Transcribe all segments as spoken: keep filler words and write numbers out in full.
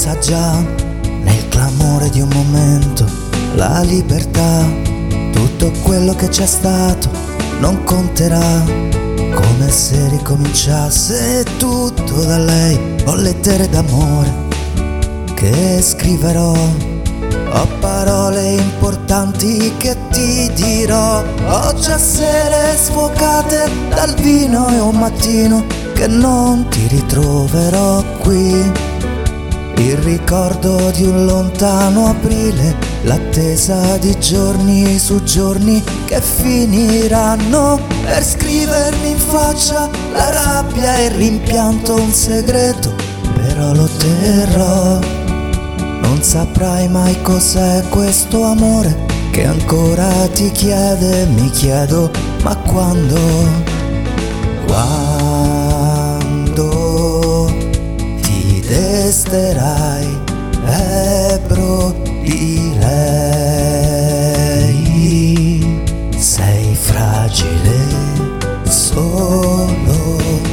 sa già, nel clamore di un momento, la libertà, tutto quello che c'è stato non conterà, come se ricominciasse tutto da lei. Ho lettere d'amore che scriverò, ho parole importanti che ti dirò, ho già sere sfocate dal vino e un mattino che non ti ritroverò qui. Il ricordo di un lontano aprile, l'attesa di giorni su giorni che finiranno per scrivermi in faccia la rabbia e il rimpianto, un segreto però lo terrò. Non saprai mai cos'è questo amore che ancora ti chiede, mi chiedo, ma quando? Quando ti desterai, ebbro di lei, sei fragile solo.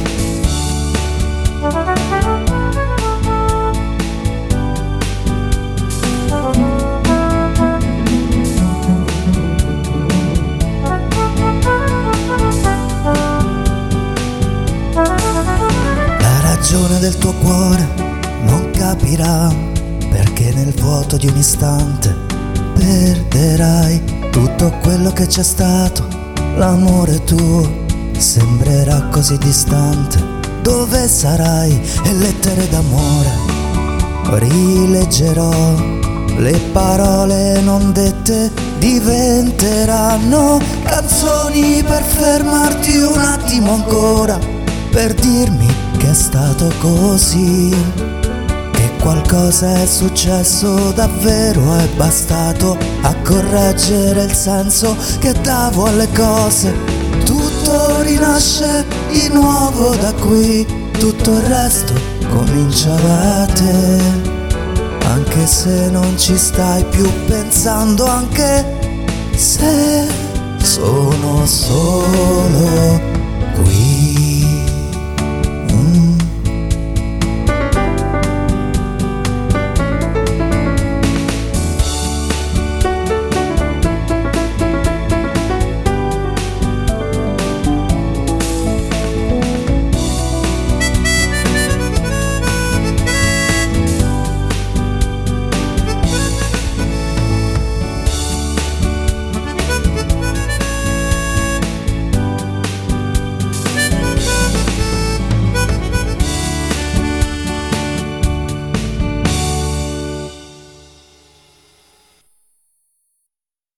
Del tuo cuore non capirà, perché nel vuoto di un istante perderai tutto quello che c'è stato. L'amore tuo sembrerà così distante. Dove sarai? E lettere d'amore rileggerò, le parole non dette diventeranno canzoni per fermarti un attimo ancora, per dirmi che è stato così, che qualcosa è successo davvero, è bastato a correggere il senso che davo alle cose. Tutto rinasce di nuovo da qui, tutto il resto comincia da te, anche se non ci stai più pensando, anche se sono solo.